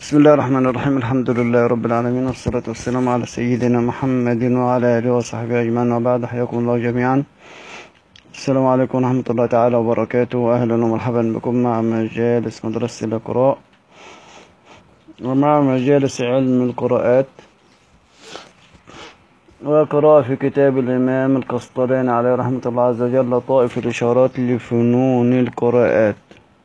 بسم الله الرحمن الرحيم. الحمد لله رب العالمين، والصلاة والسلام على سيدنا محمد وعلى آله وصحبه أجمعين، وبعد. حياكم الله جميعا. السلام عليكم ورحمة الله تعالى وبركاته، وأهلا ومرحبا بكم مع مجالس مدرسة القراء ومع مجالس علم القراءات وقراءة في كتاب الإمام القسطلاني عليه رحمة الله عز وجل، طائف الإشارات لفنون القراءات.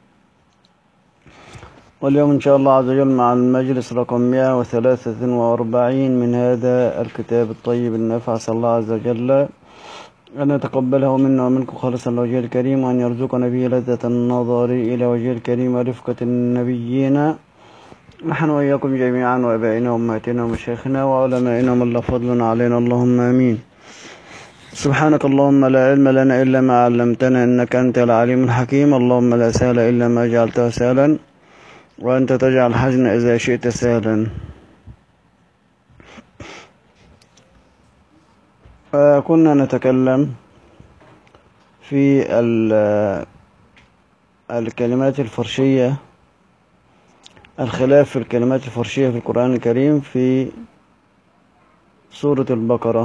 واليوم إن شاء الله عز وجل مع المجلس رقم 143 من هذا الكتاب الطيب النافع. أسأل الله عز وجل أن يتقبله منا ومنكم خالصا لوجهه الكريم، وأن يرزقنا به لذة النظر إلى وجهه الكريم ورفقة النبيين، نحن وإياكم جميعا، وأبائنا وأمهاتنا ومشايخنا وعلمائنا من لا فضل علينا، اللهم آمين. سبحانك اللهم لا علم لنا إلا ما علمتنا، إنك أنت العليم الحكيم. اللهم لا سهل إلا ما جعلته سهلا، وأنت تجعل الحزن إذا شئت سهلا. كنا نتكلم في الكلمات الفرشية، الخلاف في الكلمات الفرشية في القرآن الكريم في سورة البقرة.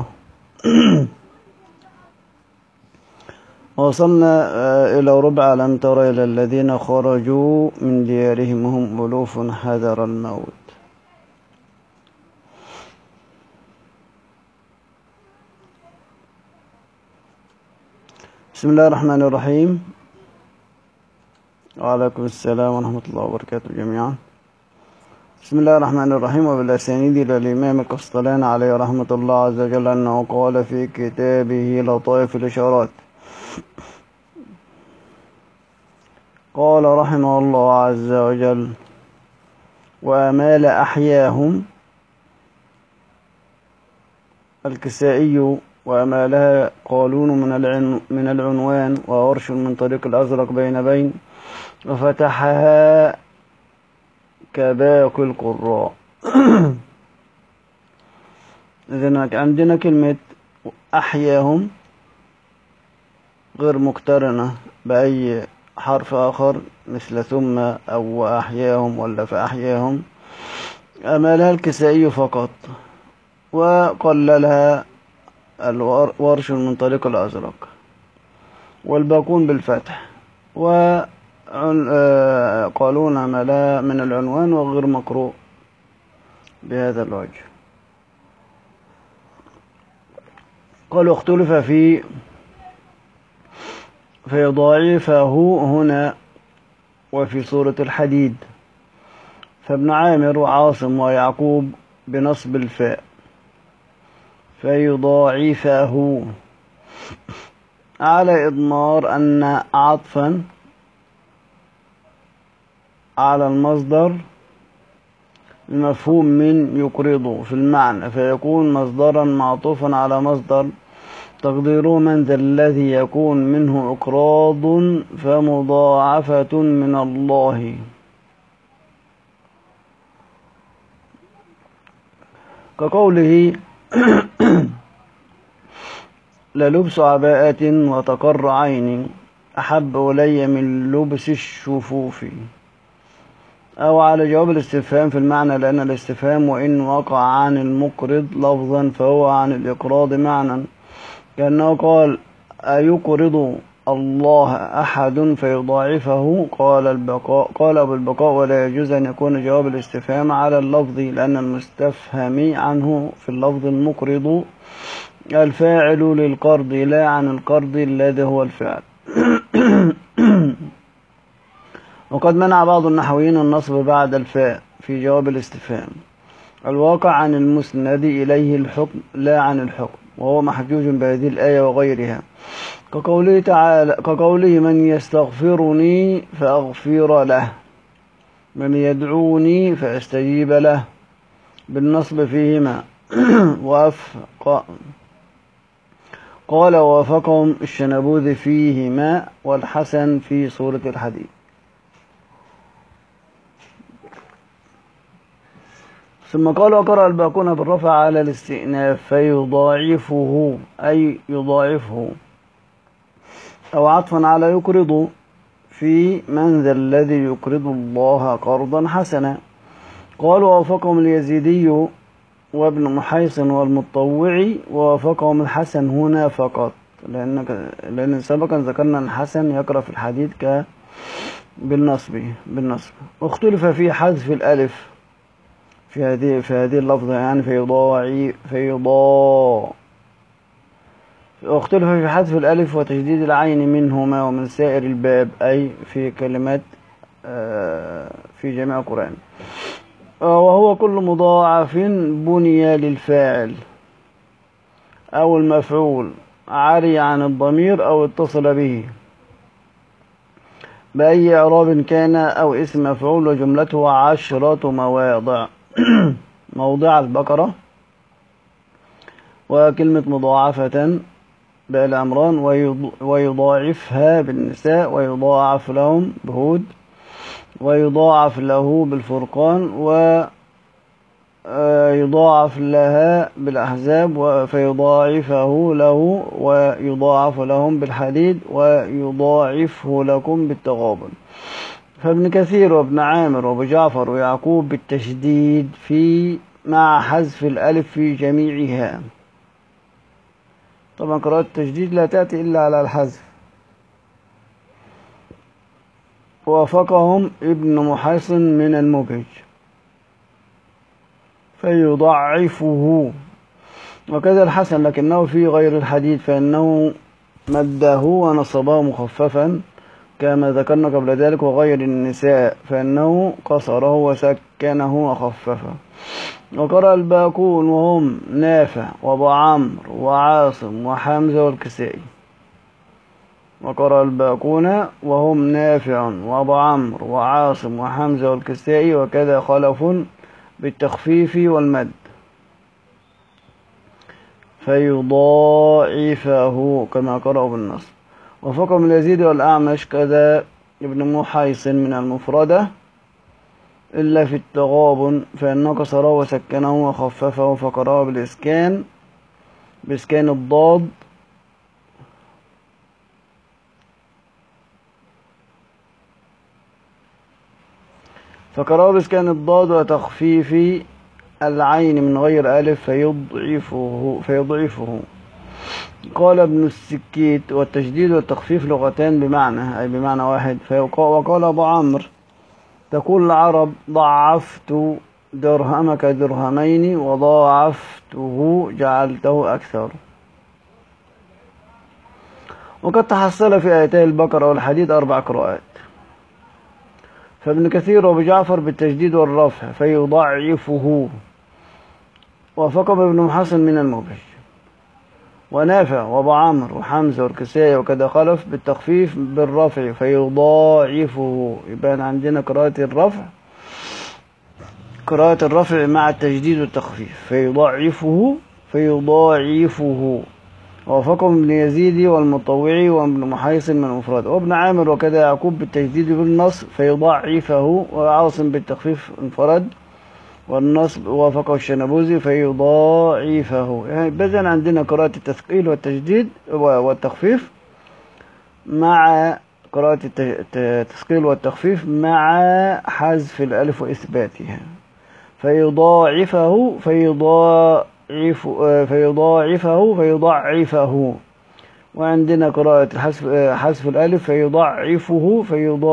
وصلنا إلى ربع ألم تر إلى الذين خرجوا من ديارهم وهم ألوف حذر الموت. بسم الله الرحمن الرحيم. وعليكم السلام ورحمة الله وبركاته جميعا. بسم الله الرحمن الرحيم. وبالأسانيد إلى الإمام القسطلاني عليه رحمة الله عز وجل أنه قال في كتابه لطائف الإشارات، قال رحمه الله عز وجل: وأمال أحياهم الكسائي، وأمالها قالون من العنوان، وورش من طريق الأزرق بين وفتحها كباقي القراء. إذن عندنا كلمة أحياهم غير مقترنة بأي حرف آخر مثل ثم أو أحياهم ولا فأحياهم. أمالها الكسائي فقط، وقللها الورش من طريق الأزرق، والباقون بالفتح، وقالون أمالها من العنوان وغير مقروء بهذا الوجه. قالوا اختلف في ضعيفه هنا وفي سورة الحديد، فابن عامر وعاصم ويعقوب بنصب الفاء، فيضاعفه على إضمار أن عطفا على المصدر المفهوم من يقرضه في المعنى، فيكون مصدرا معطوفا على مصدر، تقديره من ذا الذي يكون منه إقراض فمضاعفة من الله، كقوله للبس عباءة وتقر عيني أحب إلي من لبس الشفوف، أو على جواب الاستفهام في المعنى، لأن الاستفهام وإن وقع عن المقرض لفظا فهو عن الإقراض معنى، كأنه قال أيقرض الله أحد فيضاعفه. قال أبو البقاء: ولا يجوز أن يكون جواب الاستفهام على اللفظ، لأن المستفهم عنه في اللفظ المقرض الفاعل للقرض لا عن القرض الذي هو الفعل. وقد منع بعض النحويين النصب بعد الفاء في جواب الاستفهام، الواقع عن المسند إليه الحكم لا عن الحكم، وهو محجوج بهذه الآية وغيرها، كقوله تعالى: كقوله من يستغفرني فأغفر له، من يدعوني فأستجيب له، بالنصب فيهما. قال ووافقهم الشنبوذي فيهما، والحسن في سورة الحديد. ثم قال: وقرأ الباقون بالرفع على الاستئناف، فيضاعفه أي يضاعفه، أو عطفا على يقرض، في من ذا الذي يقرض الله قرضا حسنا، قال ووافقهم اليزيدي وابن محيصن والمطوعي، ووافقهم الحسن هنا فقط، لأن سبقا ذكرنا أن الحسن يقرأ في الحديث بالنصب. واختلف في حذف الألف في هذه اللفظة، يعني واختلف في حذف الألف وتشديد العين منهما ومن سائر الباب، أي في كلمات في جميع القرآن. وهو كل مضاعف بني للفاعل أو المفعول عري عن الضمير أو اتصل به بأي إعراب كان، أو اسم مفعول، وجملته 10 مواضع. موضع البقرة، وكلمة مضاعفة بآل عمران، ويضاعفها بالنساء، ويضاعف لهم بهود، ويضاعف له بالفرقان، ويضاعف لها بالأحزاب، فيضاعفه له، ويضاعف لهم بالحديد، ويضاعفه لكم بالتغابن. فابن كثير وابن عامر وابو جعفر ويعقوب بالتشديد مع حذف الألف في جميعها. طبعا قراءة التشديد لا تأتي إلا على الحذف. وافقهم ابن محيصن من المبهج فيضعفه، وكذا الحسن لكنه في غير الحديد، فإنه مده ونصبه مخففا كما ذكرنا قبل ذلك، وغير النساء فإنه قصره وسكنه وخففه. وقرأ الباقون وهم نافع وابو عمرو وعاصم وحمزة والكسائي. وقرأ الباقون وهم نافع وابو عمرو وعاصم وحمزة والكسائي، وكذا خلف بالتخفيف والمد. فيضاعفه كما قرأوا بالنصب. وفقهم اليزيد والأعمش كذا ابن محيصن من المفردة إلا في التغابن، فإنه كسره وسكنه وخففه، فقرأه بإسكان الضاد وتخفيف العين من غير ألف فيضعفه. قال ابن السكيت والتشديد والتخفيف لغتان بمعنى، أي بمعنى واحد. وقال أبو عمرو تقول العرب ضعفت درهمك درهمين، وضاعفته جعلته أكثر. وقد تحصل في آيتي البقرة والحديد 4 قراءات. فابن كثير وابو جعفر بالتشديد والرفع فيضعفه، وفقم ابن محصن من المبهج، ونافع وابو عمرو وحمزة والكسائي وكذا خلف بالتخفيف بالرفع فيضاعفه. يبقى عندنا قراءة الرفع مع التشديد والتخفيف فيضاعفه. ووافقهم ابن يزيد والمطوعي وابن محيصن من المفرد، وابن عامر وكذا يعقوب بالتجديد بالنصب فيضاعفه، وعاصم بالتخفيف انفرد، والنصب وافقه الشنبوزي فيضاعفه. يعني بذن عندنا قراءة التثقيل والتجديد والتخفيف مع قراءة التثقيل والتخفيف مع حذف الألف وإثباتها. فيضاعفه. وعندنا قراءة حذف الألف فيضاعفه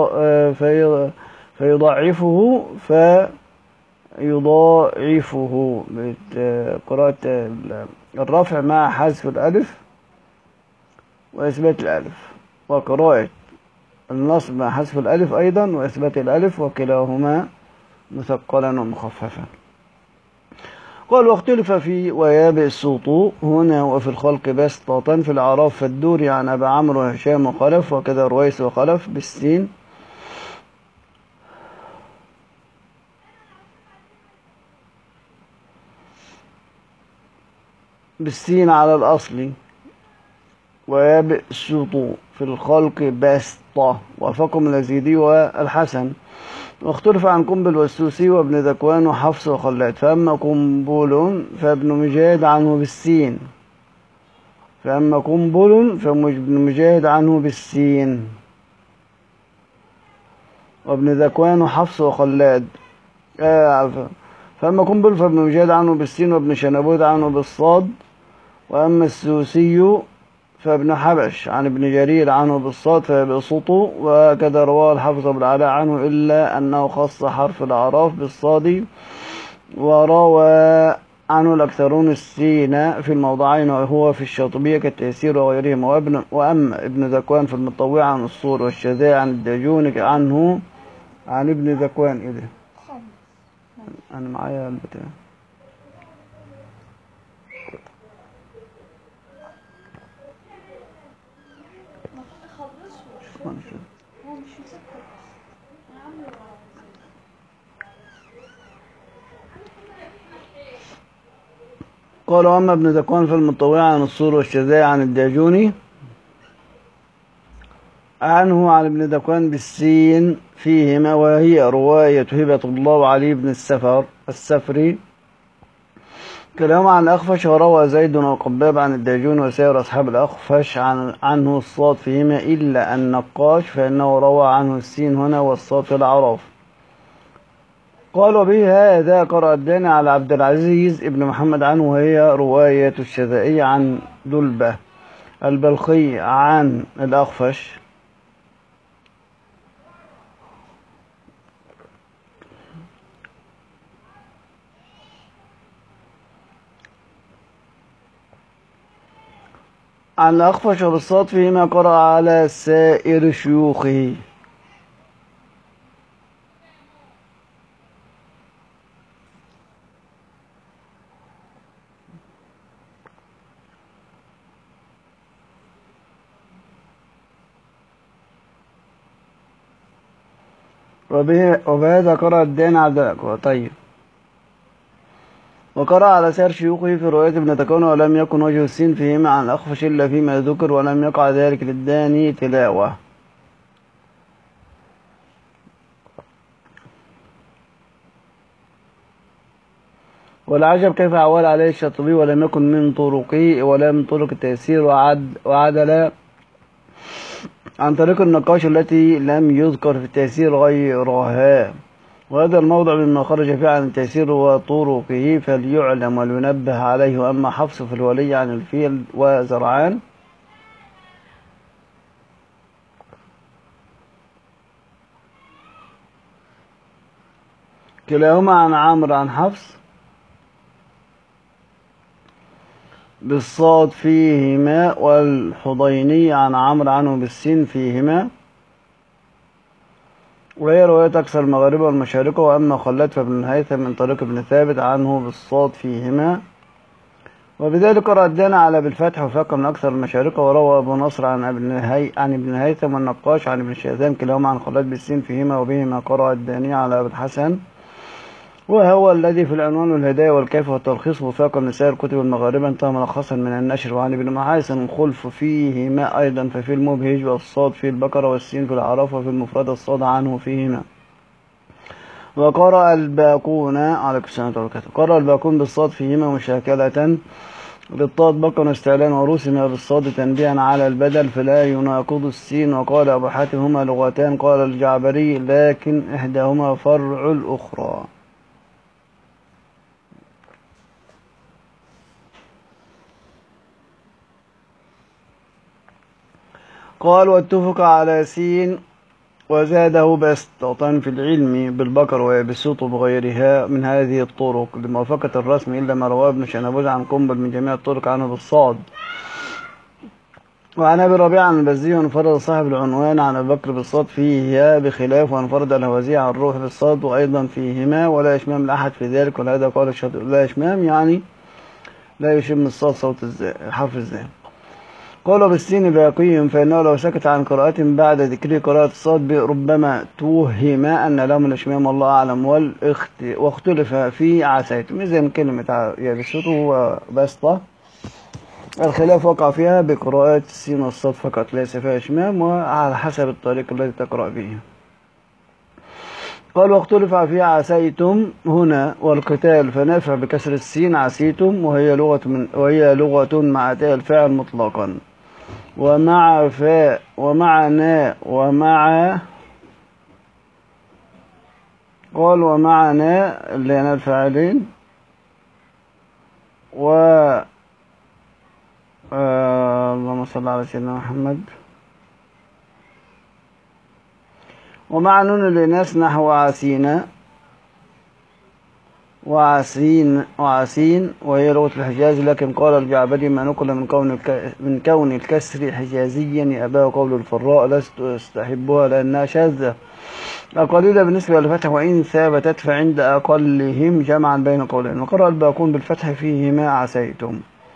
قراءة الرفع مع حذف الألف وإثبات الألف، وقراءة النصب مع حذف الألف أيضا وإثبات الألف، وكلاهما مثقلا ومخففا. قال واختلف في ويابئ السوطو هنا وفي الخلق بسطة في الأعراف فالدوري عن أبي عمرو وهشام وخلف، وكذا رويس وخلف بالسين على الأصل. ويابئ السوطو في الخلق بسطة، وفقهم اليزيدي والحسن. واختلف عن قنبل والسوسي وابن ذكوان وحفص وخلاد. فأما قنبل فابن مجاهد عنه بالسين، وابن ذكوان وحفص وخلاد فأما قنبل فابن مجاهد عنه بالسين وابن شنبوت عنه بالصاد. وأما السوسي فابن حبش عن ابن جرير عنه بالصاد فبسطه، وكذا رواه الحافظ أبو العلاء عنه إلا أنه خص حرف الأعراف بالصاد. وروى عنه الأكثرون السين في الموضعين وهو في الشاطبية كالتيسير وغيرهم. وأما ابن ذكوان في المطوع عن الصور والشذاء عن الدجون عنه عن ابن ذكوان. إيه ده؟ أنا معايا البتاع. قال وأما ابن ذكوان في المطوع عن الصور والشذاء عن الداجوني عنه عن ابن ذكوان بالسين فيهما، وهي رواية هبة الله وعلي بن السفري كلاهما عن الأخفش. وروى زيد وقباب عن الداجون وسائر أصحاب الأخفش عنه الصاد فيهما إلا النقاش فإنه روى عنه السين هنا والصاد في الأعراف. قالوا به هذا قرأ الداني على عبد العزيز ابن محمد عنه، وهي رواية الشذائي عن دلبة البلخي عن الأخفش. عن الأخفش وبالصاد فيما قرأ على سائر شيوخه. وبهذا قرأ الدين على طيب. وقرأ على سائر شيوخه في رواية ابن تكون ولم يكن وجه السين فيهما عن الأخفش إلا فيما ذكر، ولم يقع ذلك للداني تلاوة. والعجب كيف عول عليه الشاطبي ولم يكن من طرقه ولا من طرق التيسير، وعدل عن طريق النقاش التي لم يذكر في التيسير غيرها. وهذا الموضع مما خرج فيه عن التيسير وطرقه فليعلم ولينبه عليه. وأما حفص في الولي عن الفيل وزرعان كلاهما عن عمرو عن حفص بالصاد فيهما، والحضيني عن عمرو عنه بالسين فيهما، وهي رواية أكثر المغاربة والمشارقة. وأما خلاد فابن الهيثم من طريق ابن ثابت عنه بالصاد فيهما، وبذلك قرأ الداني على بالفتح وفاق من أكثر المشارقة. وروى أبو نصر عن ابن الهيثم والنقاش عن ابن الشاذان كلاهما عن خلاد بالسين فيهما، وبهما قرأ الداني على أبي الحسن، وهو الذي في العنوان والهداية والكيف والتلخيص وفاق من سائر كتب المغاربة انتهى ملخصا من النشر. وعن ابن محاسن الخلف فيهما أيضا، ففي المبهج والصاد في البقرة والسين في الأعراف، وفي المفرد الصاد عنه فيهما. وقرأ الباقون عليكم السلام وبركاته قرأ الباقون بالصاد فيهما مشاكلة بالطاد بقا استعلان، ورسم بالصاد تنبيها على البدل فلا يناقض السين. وقال أبو حاتم هما لغتان. قال الجعبري لكن إحداهما فرع الأخرى. قال واتفق على سين وزاده بسطة في العلم بالبقر ويبسط بغيرها من هذه الطرق لموافقة الرسم إلا ما رواه ابن شنبوز عن قنبل من جميع الطرق عنه بالصاد. وعن أبي ربيعة عن البزي وانفرد صاحب العنوان عن أبي بكر بالصاد فيها بخلاف، وانفرد الهوازي عن الروح بالصاد وأيضا فيهما، ولا إشمام لأحد في ذلك. ولهذا قال الشاطبي لا إشمام يعني لا يشم الصاد صوت حرف الزاي. قالوا بالسين باقيهم فإنه لو سكت عن قراءة بعد ذكر قراءة الصاد ربما توهم أن لهم الإشمام والله أعلم. واختلف في عسيتم إذن كلمة يبسطه وبسطة الخلاف وقع فيها بقراءة السين والصاد فقط ليس فيها إشمام، وعلى حسب الطريق الذي تقرأ به. قال واختلف في عسيتم هنا والقتال فنافع بكسر السين عسيتم، وهي لغة مع تاء الفاعل مطلقا، ومع فاء ومع ناء ومع قال ومعنا اللي هنا الفاعلين اللهم صل على سيدنا محمد. ومع نون الإناث نحو عسينا وعسين وهي لغة الحجاز، لكن قال الجعبري ما نقل من كون الكسر حجازيا يأباه قول الفراء لست أستحبها لأنها شاذة قليلة بالنسبة للفتح، وإن ثابتت فعند أقلهم جمعا بين قولين. وقرأ الباقون بالفتح فيهما عسيتم.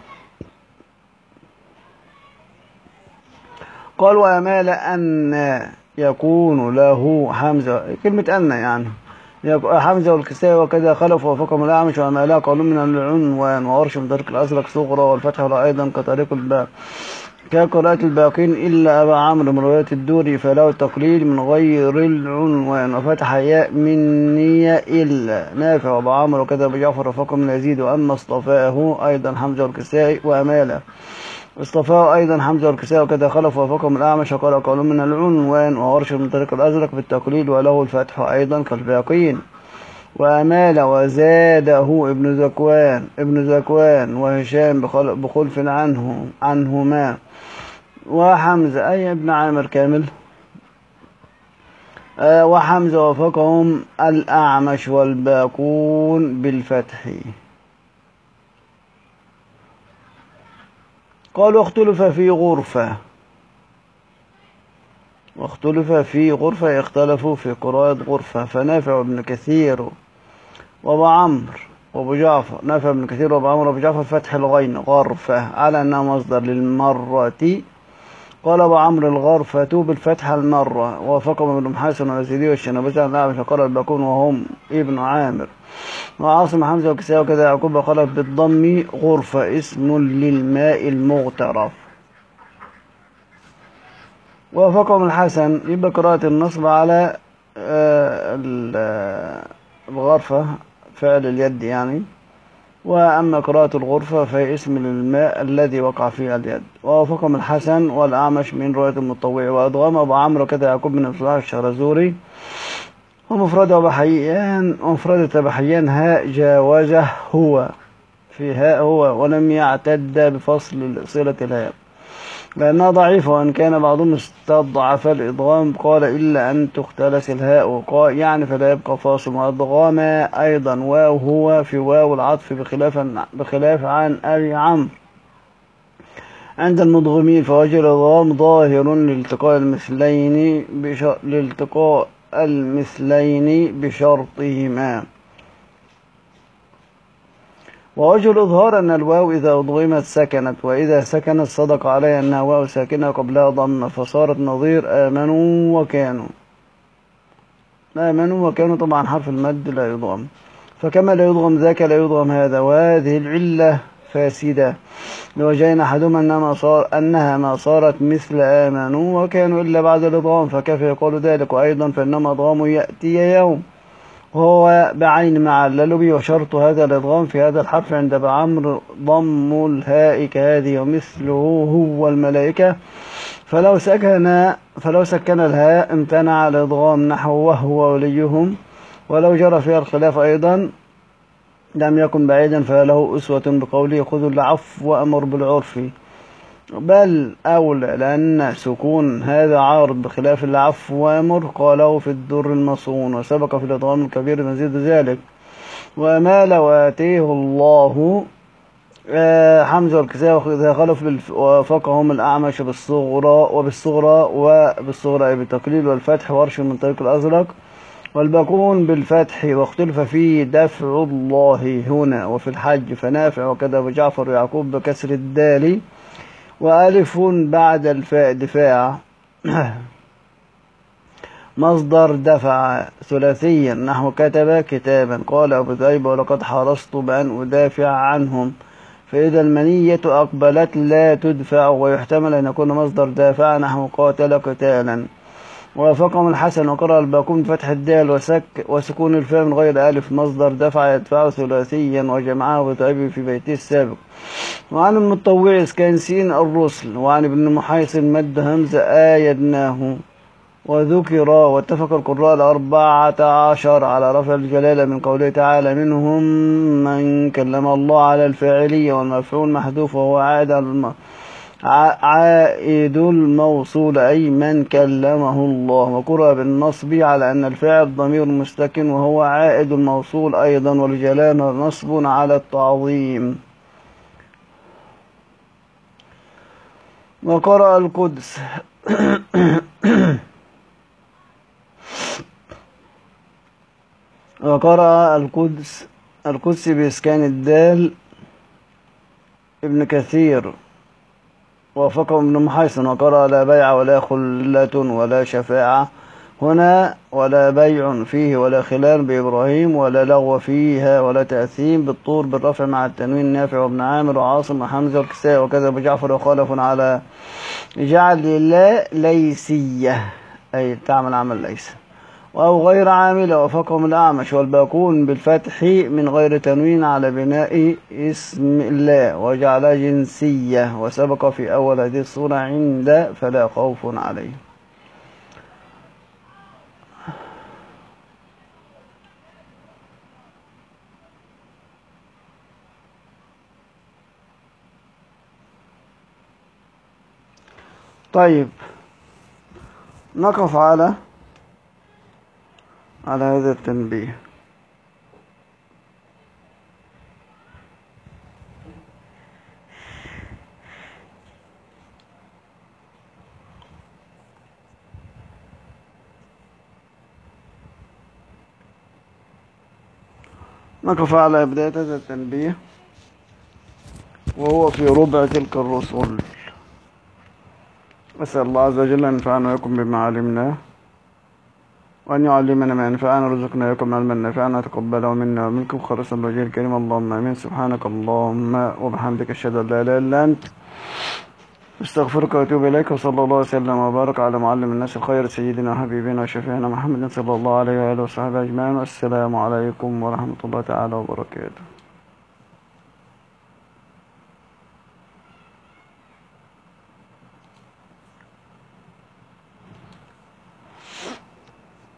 قال وأمال أن يكون له حمزة، كلمة أن يعني حمزة والكسائي وكذا خلف وفقهم الأعمش وأمالها قالوا من العنوان وأرش من طريق الأزرق صغرى والفتح ولا أيضا كطريق الباء كقراءة الباقين إلا أبا عمرو من رواية الدوري فله التقليل من غير العنوان وفتح ياء من نية إلا نافع وأبا عمرو وكذا أبو جعفر وفقهم من يزيد. وأما اصطفاه أيضا حمزة والكسائي وأماله اصطفاه أيضا حمزة والكسائي وكذا خلف وفقهم الأعمش وقال قالوا من العنوان وأرش من طريق الأزرق بالتقليل وله الفتح أيضا كالباقين. وأمال وزاده ابن زكوان وهشام بخلف عنهما وحمزة أي ابن عامر كامل وحمزة وفقهم الأعمش والباقون بالفتح. قالوا اختلف في غرفة اختلفوا في قراءة غرفة فنافع وابن كثير وابو عمرو وابو جعفر نافع ابن كثير وابو عمرو وابو جعفر فتح الغين غرفة على أنها مصدر للمرة. قال ابو عمرو الغرفة بالفتح المرة ووافقهم ابن محاسن واليزيدي والشنابسي عن الأعمش وقال الباقون وهم ابن عامر وعاصم حمزة وكسائي وكذا يعقوب خلف بالضم غرفة اسم للماء المغترف. ووافقهم الحسن يبقى قراءة النصب على الغرفة فعل اليد يعني، وأما قراءة الغرفة فهي اسم للماء الذي وقع فيه اليد. ووافقهم الحسن والأعمش من رواية المطوع وأدغام أبو عمرو كذا يعقوب بن مصباح الشرزوري ومفردة بحيان هاء جاوزه هو في هاء هو ولم يعتد بفصل صلة الهاء لأنها ضعيفة وإن كان بعضهم استضعف الإضغام قال إلا أن تختلس الهاء يعني فلا يبقى فاصل. وأضغام أيضا واو هو في واو العطف بخلاف عن أبي عمرو عند المضغمين فوجه الإضغام ظاهر لالتقاء المثلين بشرطهما. ووجه الإظهار أن الواو إذا أضغمت سكنت وإذا سكنت صدق عليها أنها واو ساكنة قبلها ضم فصارت نظير آمنوا وكانوا طبعا حرف المد لا يضغم فكما لا يضغم ذاك لا يضغم هذا. وهذه العلة فاسدة لوجهين أحدهما أنها ما صارت مثل آمنوا وكانوا إلا بعد الإضغام فكيف يقول ذلك. وأيضا فإنما إضغام يأتي يوم وهو بعين معلل به وشرط هذا الإضغام في هذا الحرف عند أبي عمرو ضم الهاء كهذه ومثله هو الملائكة فلو سكن الهاء امتنع الإضغام نحو وهو وليهم. ولو جرى فيها الخلاف أيضا لم يكن بعيدا فله أسوة بقوله خذوا العفو وأمر بالعرف بل أولى لأن سكون هذا عارض بخلاف العفو وأمر قاله في الدر المصون وسبق في الإضغام الكبير مزيد ذلك. وما لو آتيه الله حمزة والكسائي وإذا خلف وفقهم الأعمش وبالصغرى بالتقليل والفتح وارش من طريق الأزرق والباقون بالفتح واختلف فيه دفع الله هنا وفي الحج فنافع وكذا أبو جعفر ويعقوب بكسر الدال وألف بعد الفاء دفاع مصدر دفع ثلاثيا نحو كتب كتابا. قال أبو ذئب ولقد حرصت بأن أدافع عنهم فإذا المنية أقبلت لا تدفع ويحتمل أن يكون مصدر دافع نحو قاتل قتالا. ووافقهم الحسن وقرأ الباقون بفتح الدال وسكون الفاء من غير ألف مصدر دفع يدفع ثلاثيا وجمعه أبو ذئب في بيته السابق. وعن المطوع اسكان سين الرسل وعن ابن محيص مد همزة آيدناه وذكر واتفق القراء ال14 على رفع الجلالة من قوله تعالى منهم من كلم الله على الفاعلية والمفعول محذوف وهو عائد الموصول أي من كلمه الله. وقرأ بالنصب على أن الفاعل ضمير مستكن وهو عائد الموصول أيضا والجلالة نصب على التعظيم. وقرأ القدس وقرأ القدس بإسكان الدال ابن كثير ووافقه ابن محيصن. وقرأ لا بيع ولا خلة ولا شفاعة هنا ولا بيع فيه ولا خلال بإبراهيم ولا لغو فيها ولا تأثيم بالطور بالرفع مع التنوين نافع وابن عامر وعاصم وحمزة والكسائي وكذا أبو جعفر وخالف على جعل لله ليسية أي تعمل عمل ليس أو غير عاملة. وفقهم الأعمش والباقون بالفتح من غير تنوين على بناء اسم الله وجعل جنسية وسبق في أول هذه الصورة عند فلا خوف عليه. طيب نقف على هذا التنبيه. نقف على بداية هذا التنبيه وهو في ربع تلك الرسل. أسأل الله عز وجل أن ينفعنا ويكم بما علمناه وأن يعلمنا ما ينفعنا ورزقنا ويكم علما نافعا وتقبله منا ومنكم خالصا الوجه الكريم اللهم آمين. سبحانك اللهم وبحمدك أشهد أن لا إله إلا أنت استغفرك وأتوب إليك. وصلى الله وسلم وبارك على معلم الناس الخير سيدنا وحبيبنا وشفيعنا محمد صلى الله عليه وآله وصحبه أجمعين. والسلام عليكم ورحمة الله تعالى وبركاته.